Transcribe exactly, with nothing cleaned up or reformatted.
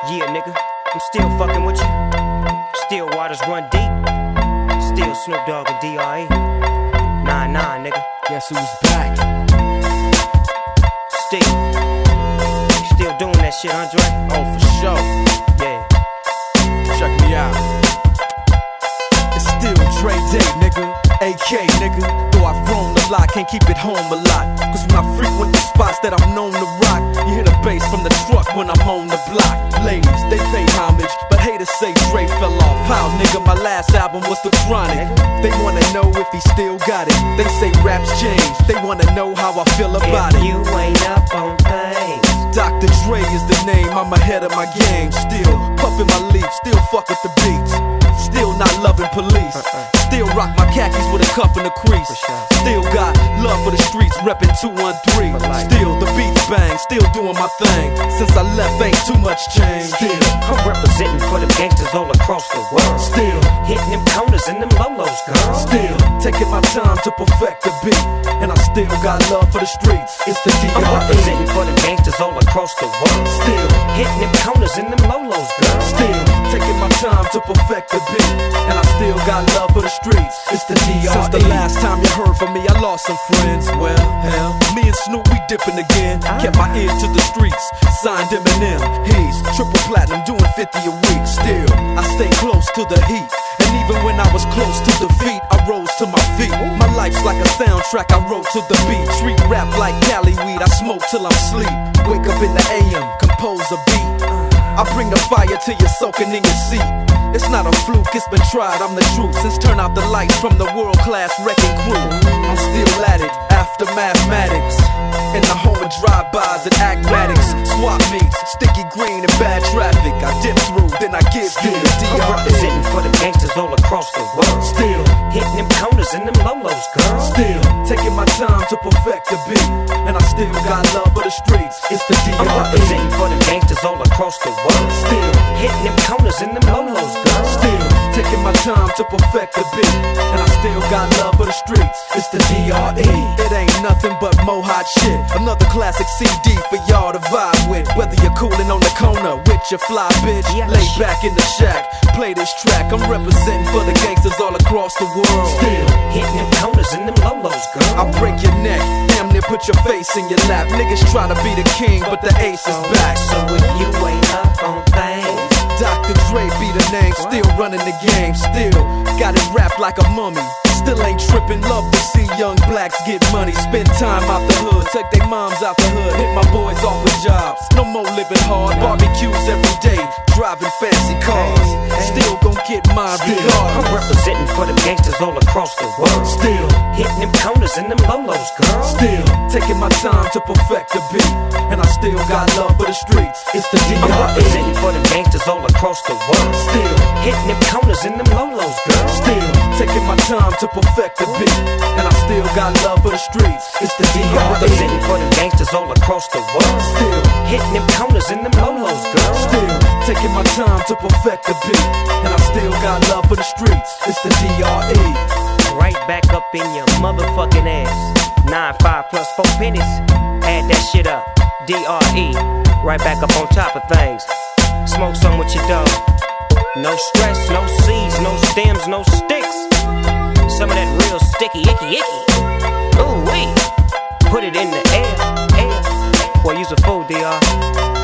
Yeah, nigga, I'm still fucking with you. Still waters run deep. Still Snoop Dogg and D R E. Nah, nah, nigga. Guess who's back? Still. You still doing that shit, Andre? Oh, for sure. Yeah. Check me out. It's still Dre Day, nigga. A K, nigga. Though I've grown a lot, can't keep it home a lot. Cause when I frequent the spots that I'm known to rock, you hear the bass from the truck when I'm on the block. Ladies, they pay homage, but haters say Dre fell off. How, nigga, my last album was The Chronic. They wanna know if he still got it. They say raps change, they wanna know how I feel about if it. You ain't up on things. Doctor Dre is the name, I'm ahead of my game. Still puffin' my leaf, still fuck with the beats. Still not loving police. Still rock my khakis with a cuff and a crease. Still got love for the streets, reppin' two one three. Still the beats bang, still doing my thing. Since I left ain't too much change. Still I'm representing for the gangsters all across the world. Still hitting them corners and them lolos, girl. Still taking my time to perfect the beat. And I still got love for the streets. It's the D R E. I'm representing for the gangsters all across the world. Still hitting them corners and them lolos, girl. Still taking my time to perfect the beat. And I still got love for the streets. It's the D R E. Since the last time you heard from me, I lost some friends. Well, hell, me and Snoop, we dipping again. Kept my ear to the streets. Signed Eminem. He's triple platinum, doing fifty a week. Still, I stay close to the heat. And even when I was close to defeat, I rose to my feet. My life's like a soundtrack, I wrote to the beat. Street rap like Cali weed, I smoke till I'm sleep. Wake up in the A M, compose a beat. I bring the fire till you're soaking in your seat. It's not a fluke, it's been tried, I'm the truth. Since turn out the lights from the world-class wrecking crew, I'm still at it, after mathematics. In the home of drive-bys and acmatics. Swap meets, sticky green and bad traffic. I dip through, then I give you the D R E. I'm representing for the gangsters all across the world. Still hitting them corners and them lolos, girl. Still taking my time to perfect the beat. And I still got love for the streets. It's the D R E. I'm representing for the gangsters all across the world. Still hitting them corners and them lolos, girl. Still taking my time to perfect the beat. And I still got love for the streets. It's the D R E. It ain't nothing but mo hot shit. Another classic C D for y'all to vibe with. Whether you're coolin' on the corner with your fly bitch, lay back in the shack, play this track. I'm representing for the gangsters all across the world. Still hitting them corners and them lolos, girl. I'll break your neck, damn near put your face in your lap. Niggas try to be the king, but the ace is back. So if you ain't up on things, Doctor Dre be the name, still running the game. Still got it wrapped like a mummy. Still ain't trippin', love to see young blacks get money. Spend time out the hood, take their moms out the hood. Hit my boys off with jobs, no more living hard. Barbecues every day, driving fancy cars. Still gon' get mine regardless. I'm representing for the gangsters all across the world. Still hitting them corners and them lolos, girl. Still taking my time to perfect the beat. And I still got love for the streets. It's the D R E. I'm representing for the gangsters all across the world. Still hitting them corners and them lolos, girl. Still taking my time to perfect the beat. And I still got love for the streets. It's the D R E. I'm representing for the gangsters all across the world. Still hitting them corners and them lolos, girl. Still taking my time to perfect the beat. And I still got love for the streets. It's the D R E. Right back up in your motherfucking ass. Nine, five plus four pennies. Add that shit up. D R E. Right back up on top of things. Smoke some with your dog. No stress, no seeds, no stems, no sticks. Some of that real sticky, icky, icky. Ooh wee. Put it in the air, air. Boy, you's a fool, D R